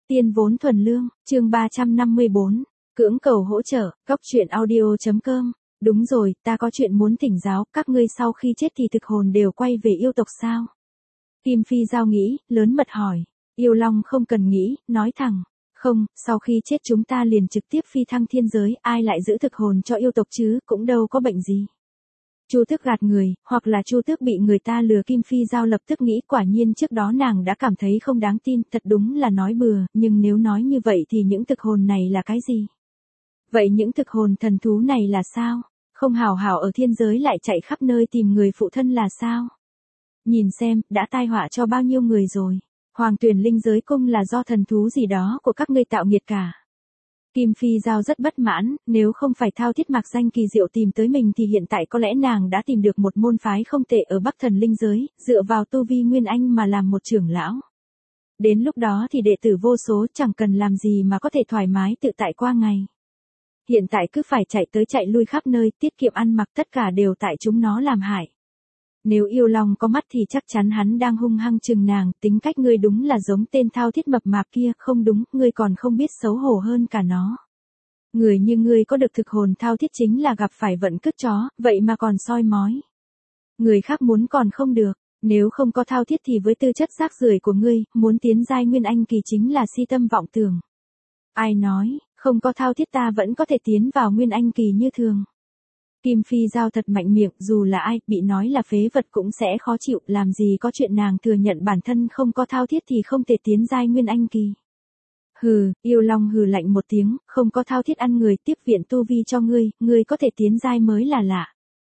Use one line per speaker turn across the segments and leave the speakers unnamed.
Tiên vốn thuần lương, chương 354, cưỡng cầu hỗ trợ, Cóc Truyện Audio.com. Đúng rồi, ta có chuyện muốn thỉnh giáo, các ngươi sau khi chết thì thực hồn đều quay về yêu tộc sao? Kim Phi Giao nghĩ, lớn mật hỏi. Yêu Long không cần nghĩ, nói thẳng. Không, sau khi chết chúng ta liền trực tiếp phi thăng thiên giới, ai lại giữ thực hồn cho yêu tộc chứ, cũng đâu có bệnh gì. Chu Tước gạt người, hoặc là Chu Tước bị người ta lừa. Kim Phi Giao lập tức nghĩ, quả nhiên trước đó nàng đã cảm thấy không đáng tin, thật đúng là nói bừa, nhưng nếu nói như vậy thì những thực hồn này là cái gì? Vậy những thực hồn thần thú này là sao? Không hào hào ở thiên giới lại chạy khắp nơi tìm người phụ thân là sao? Nhìn xem, đã tai họa cho bao nhiêu người rồi. Hoàng Tuyền Linh giới cung là do thần thú gì đó của các ngươi tạo nghiệt cả. Kim Phi Giao rất bất mãn, nếu không phải thao thiết mạc danh kỳ diệu tìm tới mình thì hiện tại có lẽ nàng đã tìm được một môn phái không tệ ở Bắc Thần Linh giới, dựa vào tu vi Nguyên Anh mà làm một trưởng lão. Đến lúc đó thì đệ tử vô số, chẳng cần làm gì mà có thể thoải mái tự tại qua ngày. Hiện tại cứ phải chạy tới chạy lui khắp nơi, tiết kiệm ăn mặc, tất cả đều tại chúng nó làm hại. Nếu Yêu Long có mắt thì chắc chắn hắn đang hung hăng chừng nàng, tính cách ngươi đúng là giống tên thao thiết mập mạp kia, không đúng, ngươi còn không biết xấu hổ hơn cả nó. Người như ngươi có được thực hồn thao thiết chính là gặp phải vận cứt chó, vậy mà còn soi mói. Người khác muốn còn không được, nếu không có thao thiết thì với tư chất rác rưởi của ngươi, muốn tiến giai Nguyên Anh kỳ chính là si tâm vọng tưởng. Ai nói, không có thao thiết ta vẫn có thể tiến vào Nguyên Anh kỳ như thường. Kim Phi Giao thật mạnh miệng, dù là ai, bị nói là phế vật cũng sẽ khó chịu, làm gì có chuyện nàng thừa nhận bản thân không có thao thiết thì không thể tiến giai Nguyên Anh kỳ. Hừ, Yêu Long hừ lạnh một tiếng, không có thao thiết ăn người, tiếp viện tu vi cho ngươi có thể tiến giai mới là lạ.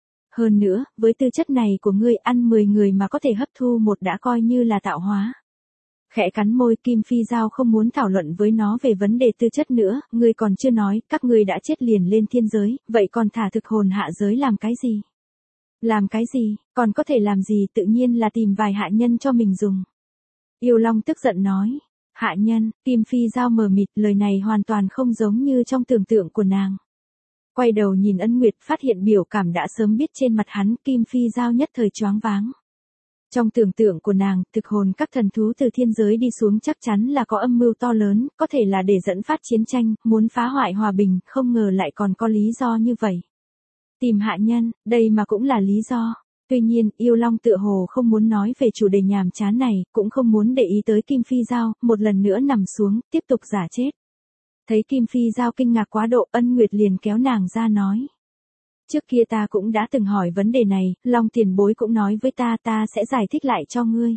Hơn nữa, với tư chất này của ngươi ăn 10 người mà có thể hấp thu một đã coi như là tạo hóa. Khẽ cắn môi, Kim Phi Giao không muốn thảo luận với nó về vấn đề tư chất nữa, ngươi còn chưa nói, các ngươi đã chết liền lên thiên giới, vậy còn thả thực hồn hạ giới làm cái gì? Làm cái gì, còn có thể làm gì, tự nhiên là tìm vài hạ nhân cho mình dùng. Yêu Long tức giận nói, hạ nhân, Kim Phi Giao mờ mịt, lời này hoàn toàn không giống như trong tưởng tượng của nàng. Quay đầu nhìn Ân Nguyệt, phát hiện biểu cảm đã sớm biết trên mặt hắn, Kim Phi Giao nhất thời choáng váng. Trong tưởng tượng của nàng, thực hồn các thần thú từ thiên giới đi xuống chắc chắn là có âm mưu to lớn, có thể là để dẫn phát chiến tranh, muốn phá hoại hòa bình, không ngờ lại còn có lý do như vậy. Tìm hạ nhân, đây mà cũng là lý do. Tuy nhiên, Yêu Long tựa hồ không muốn nói về chủ đề nhàm chán này, cũng không muốn để ý tới Kim Phi Giao, một lần nữa nằm xuống, tiếp tục giả chết. Thấy Kim Phi Giao kinh ngạc quá độ, Ân Nguyệt liền kéo nàng ra nói. Trước kia ta cũng đã từng hỏi vấn đề này, Long tiền bối cũng nói với ta sẽ giải thích lại cho ngươi.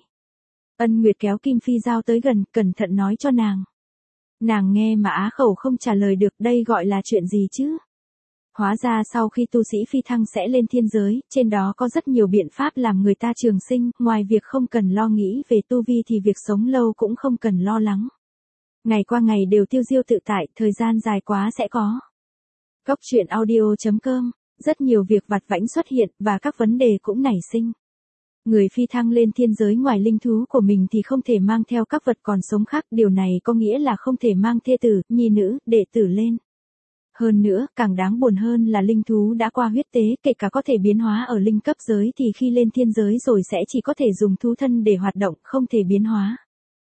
Ân Nguyệt kéo Kim Phi Giao tới gần, cẩn thận nói cho nàng. Nàng nghe mà á khẩu không trả lời được, đây gọi là chuyện gì chứ? Hóa ra sau khi tu sĩ phi thăng sẽ lên thiên giới, trên đó có rất nhiều biện pháp làm người ta trường sinh, ngoài việc không cần lo nghĩ về tu vi thì việc sống lâu cũng không cần lo lắng. Ngày qua ngày đều tiêu diêu tự tại, thời gian dài quá sẽ có. Cóc Truyện Audio.com. Rất nhiều việc vặt vãnh xuất hiện, và các vấn đề cũng nảy sinh. Người phi thăng lên thiên giới ngoài linh thú của mình thì không thể mang theo các vật còn sống khác, điều này có nghĩa là không thể mang thê tử, nhi nữ, đệ tử lên. Hơn nữa, càng đáng buồn hơn là linh thú đã qua huyết tế, kể cả có thể biến hóa ở linh cấp giới thì khi lên thiên giới rồi sẽ chỉ có thể dùng thú thân để hoạt động, không thể biến hóa.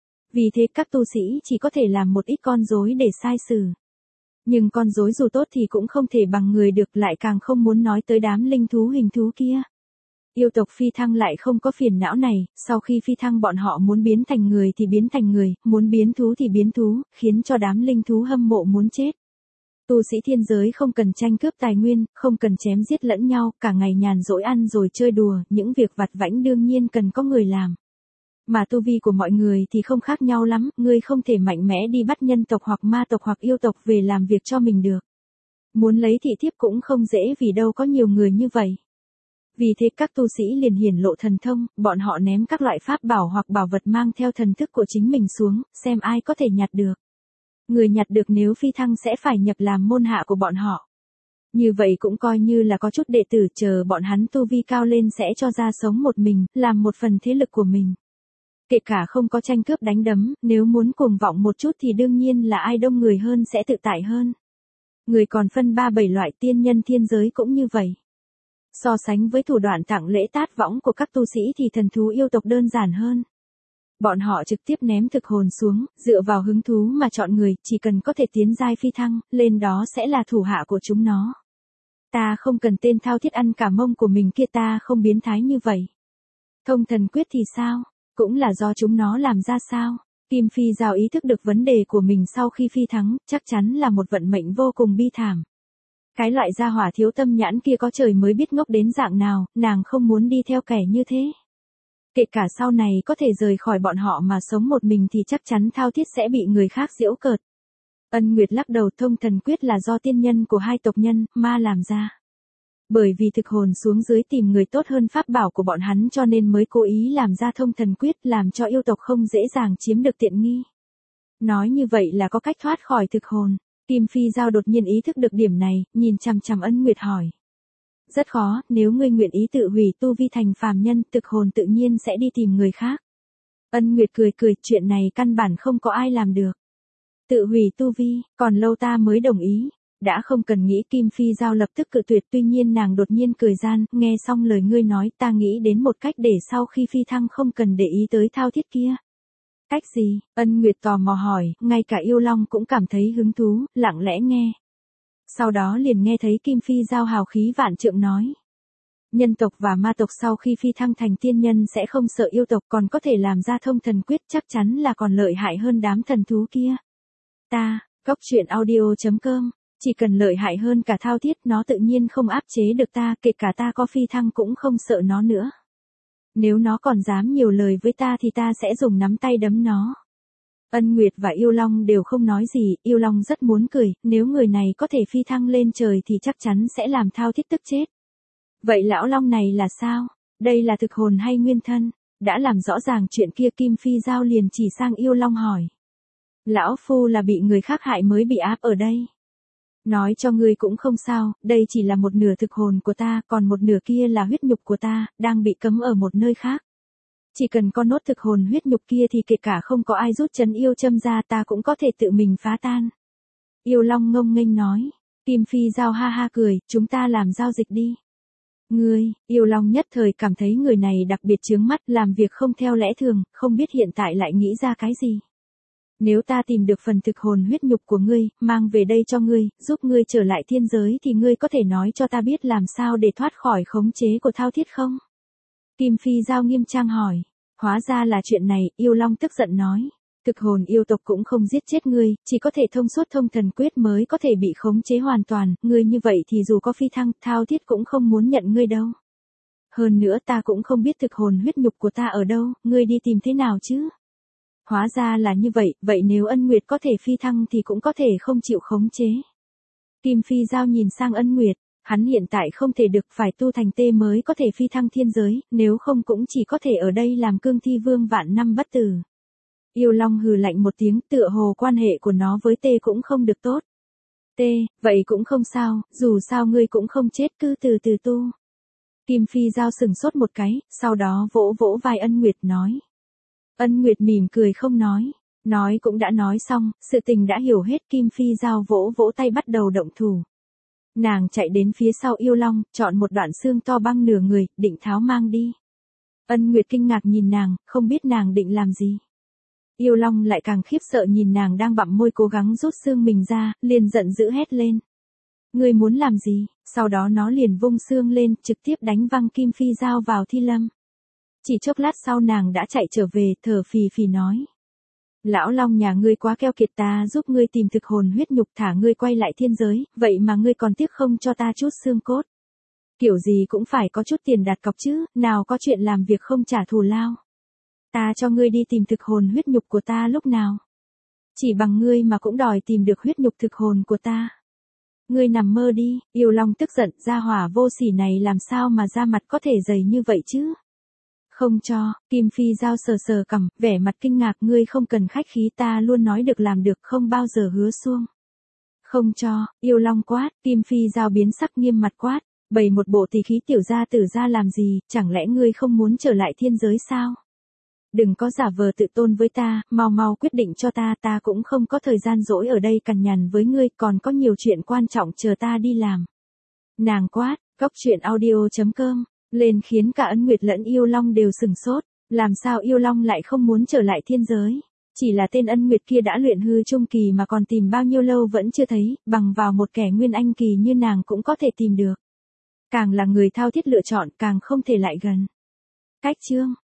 Vì thế các tu sĩ chỉ có thể làm một ít con rối để sai xử. Nhưng con rối dù tốt thì cũng không thể bằng người được, lại càng không muốn nói tới đám linh thú hình thú kia. Yêu tộc phi thăng lại không có phiền não này, sau khi phi thăng bọn họ muốn biến thành người thì biến thành người, muốn biến thú thì biến thú, khiến cho đám linh thú hâm mộ muốn chết. Tu sĩ thiên giới không cần tranh cướp tài nguyên, không cần chém giết lẫn nhau, cả ngày nhàn rỗi ăn rồi chơi đùa, những việc vặt vãnh đương nhiên cần có người làm. Mà tu vi của mọi người thì không khác nhau lắm, ngươi không thể mạnh mẽ đi bắt nhân tộc hoặc ma tộc hoặc yêu tộc về làm việc cho mình được. Muốn lấy thị thiếp cũng không dễ vì đâu có nhiều người như vậy. Vì thế các tu sĩ liền hiển lộ thần thông, bọn họ ném các loại pháp bảo hoặc bảo vật mang theo thần thức của chính mình xuống, xem ai có thể nhặt được. Người nhặt được nếu phi thăng sẽ phải nhập làm môn hạ của bọn họ. Như vậy cũng coi như là có chút đệ tử, chờ bọn hắn tu vi cao lên sẽ cho ra sống một mình, làm một phần thế lực của mình. Kể cả không có tranh cướp đánh đấm, nếu muốn cuồng vọng một chút thì đương nhiên là ai đông người hơn sẽ tự tại hơn. Người còn phân 3-7 loại, tiên nhân thiên giới cũng như vậy. So sánh với thủ đoạn tặng lễ tát võng của các tu sĩ thì thần thú yêu tộc đơn giản hơn. Bọn họ trực tiếp ném thực hồn xuống, dựa vào hứng thú mà chọn người, chỉ cần có thể tiến giai phi thăng, lên đó sẽ là thủ hạ của chúng nó. Ta không cần tên thao thiết ăn cả mông của mình kia, ta không biến thái như vậy. Thông thần quyết thì sao? Cũng là do chúng nó làm ra sao? Kim Phi Giao ý thức được vấn đề của mình sau khi phi thắng, chắc chắn là một vận mệnh vô cùng bi thảm. Cái loại gia hỏa thiếu tâm nhãn kia có trời mới biết ngốc đến dạng nào, nàng không muốn đi theo kẻ như thế. Kể cả sau này có thể rời khỏi bọn họ mà sống một mình thì chắc chắn thao thiết sẽ bị người khác giễu cợt. Ân Nguyệt lắc đầu, thông thần quyết là do tiên nhân của hai tộc nhân, ma làm ra. Bởi vì thực hồn xuống dưới tìm người tốt hơn pháp bảo của bọn hắn cho nên mới cố ý làm ra thông thần quyết, làm cho yêu tộc không dễ dàng chiếm được tiện nghi. Nói như vậy là có cách thoát khỏi thực hồn. Kim Phi Giao đột nhiên ý thức được điểm này, nhìn chằm chằm Ân Nguyệt hỏi. Rất khó, nếu ngươi nguyện ý tự hủy tu vi thành phàm nhân, thực hồn tự nhiên sẽ đi tìm người khác. Ân Nguyệt cười cười, chuyện này căn bản không có ai làm được. Tự hủy tu vi, còn lâu ta mới đồng ý. Đã không cần nghĩ, Kim Phi Giao lập tức cự tuyệt, tuy nhiên nàng đột nhiên cười gian, nghe xong lời ngươi nói, ta nghĩ đến một cách để sau khi phi thăng không cần để ý tới thao thiết kia. Cách gì? Ân Nguyệt tò mò hỏi, ngay cả yêu long cũng cảm thấy hứng thú, lặng lẽ nghe. Sau đó liền nghe thấy Kim Phi Giao hào khí vạn trượng nói. Nhân tộc và ma tộc sau khi phi thăng thành tiên nhân sẽ không sợ yêu tộc, còn có thể làm ra thông thần quyết, chắc chắn là còn lợi hại hơn đám thần thú kia. Ta, Cốc Truyện Audio.com, chỉ cần lợi hại hơn cả thao thiết, nó tự nhiên không áp chế được ta, kể cả ta có phi thăng cũng không sợ nó nữa. Nếu nó còn dám nhiều lời với ta thì ta sẽ dùng nắm tay đấm nó. Ân Nguyệt và Yêu Long đều không nói gì, Yêu Long rất muốn cười, nếu người này có thể phi thăng lên trời thì chắc chắn sẽ làm thao thiết tức chết. Vậy lão Long này là sao? Đây là thực hồn hay nguyên thân? Đã làm rõ ràng chuyện kia, Kim Phi Giao liền chỉ sang Yêu Long hỏi. Lão Phu là bị người khác hại mới bị áp ở đây. Nói cho ngươi cũng không sao, đây chỉ là một nửa thực hồn của ta, còn một nửa kia là huyết nhục của ta, đang bị cấm ở một nơi khác. Chỉ cần có nốt thực hồn huyết nhục kia thì kể cả không có ai rút chấn yêu châm ra ta cũng có thể tự mình phá tan. Yêu Long ngông nghênh nói. Kim Phi Giao ha ha cười, chúng ta làm giao dịch đi. Ngươi, Yêu Long nhất thời cảm thấy người này đặc biệt chướng mắt, làm việc không theo lẽ thường, không biết hiện tại lại nghĩ ra cái gì. Nếu ta tìm được phần thực hồn huyết nhục của ngươi, mang về đây cho ngươi, giúp ngươi trở lại thiên giới thì ngươi có thể nói cho ta biết làm sao để thoát khỏi khống chế của thao thiết không? Kim Phi Giao nghiêm trang hỏi. Hóa ra là chuyện này, Yêu Long tức giận nói. Thực hồn yêu tộc cũng không giết chết ngươi, chỉ có thể thông suốt thông thần quyết mới có thể bị khống chế hoàn toàn, ngươi như vậy thì dù có phi thăng, thao thiết cũng không muốn nhận ngươi đâu. Hơn nữa ta cũng không biết thực hồn huyết nhục của ta ở đâu, ngươi đi tìm thế nào chứ? Hóa ra là như vậy, vậy nếu Ân Nguyệt có thể phi thăng thì cũng có thể không chịu khống chế. Kim Phi Giao nhìn sang Ân Nguyệt, hắn hiện tại không thể được, phải tu thành tê mới có thể phi thăng thiên giới, nếu không cũng chỉ có thể ở đây làm cương thi vương vạn năm bất tử. Yêu Long hừ lạnh một tiếng, tựa hồ quan hệ của nó với tê cũng không được tốt. Tê, vậy cũng không sao, dù sao ngươi cũng không chết, cứ từ từ tu. Kim Phi Giao sừng sốt một cái, sau đó vỗ vỗ vai Ân Nguyệt nói. Ân Nguyệt mỉm cười không nói. Nói cũng đã nói xong, sự tình đã hiểu hết, Kim Phi Giao vỗ vỗ tay bắt đầu động thủ. Nàng chạy đến phía sau Yêu Long, chọn một đoạn xương to băng nửa người, định tháo mang đi. Ân Nguyệt kinh ngạc nhìn nàng, không biết nàng định làm gì. Yêu Long lại càng khiếp sợ nhìn nàng đang bặm môi cố gắng rút xương mình ra, liền giận dữ hét lên. Ngươi muốn làm gì? Sau đó nó liền vung xương lên, trực tiếp đánh văng Kim Phi Giao vào thi lâm. Chỉ chốc lát sau nàng đã chạy trở về, thở phì phì nói. Lão Long nhà ngươi quá keo kiệt, ta giúp ngươi tìm thực hồn huyết nhục, thả ngươi quay lại thiên giới, vậy mà ngươi còn tiếc không cho ta chút xương cốt. Kiểu gì cũng phải có chút tiền đặt cọc chứ, nào có chuyện làm việc không trả thù lao. Ta cho ngươi đi tìm thực hồn huyết nhục của ta lúc nào? Chỉ bằng ngươi mà cũng đòi tìm được huyết nhục thực hồn của ta. Ngươi nằm mơ đi, Yêu Long tức giận, gia hỏa vô sỉ này làm sao mà da mặt có thể dày như vậy chứ? Không cho, Kim Phi Giao sờ sờ cằm, vẻ mặt kinh ngạc, ngươi không cần khách khí, ta luôn nói được làm được, không bao giờ hứa suông. Không cho, Yêu Long quát, Kim Phi Giao biến sắc nghiêm mặt quát, bày một bộ tỳ khí tiểu gia tử ra làm gì, chẳng lẽ ngươi không muốn trở lại thiên giới sao? Đừng có giả vờ tự tôn với ta, mau mau quyết định cho ta, ta cũng không có thời gian rỗi ở đây cằn nhằn với ngươi, còn có nhiều chuyện quan trọng chờ ta đi làm. Nàng quát, Cốc Truyện Audio.com, lên khiến cả Ân Nguyệt lẫn Yêu Long đều sừng sốt. Làm sao yêu long lại không muốn trở lại thiên giới? Chỉ là tên Ân Nguyệt kia đã luyện hư trung kỳ mà còn tìm bao nhiêu lâu vẫn chưa thấy, bằng vào một kẻ nguyên anh kỳ như nàng cũng có thể tìm được. Càng là người thao thiết lựa chọn càng không thể lại gần. Cách chương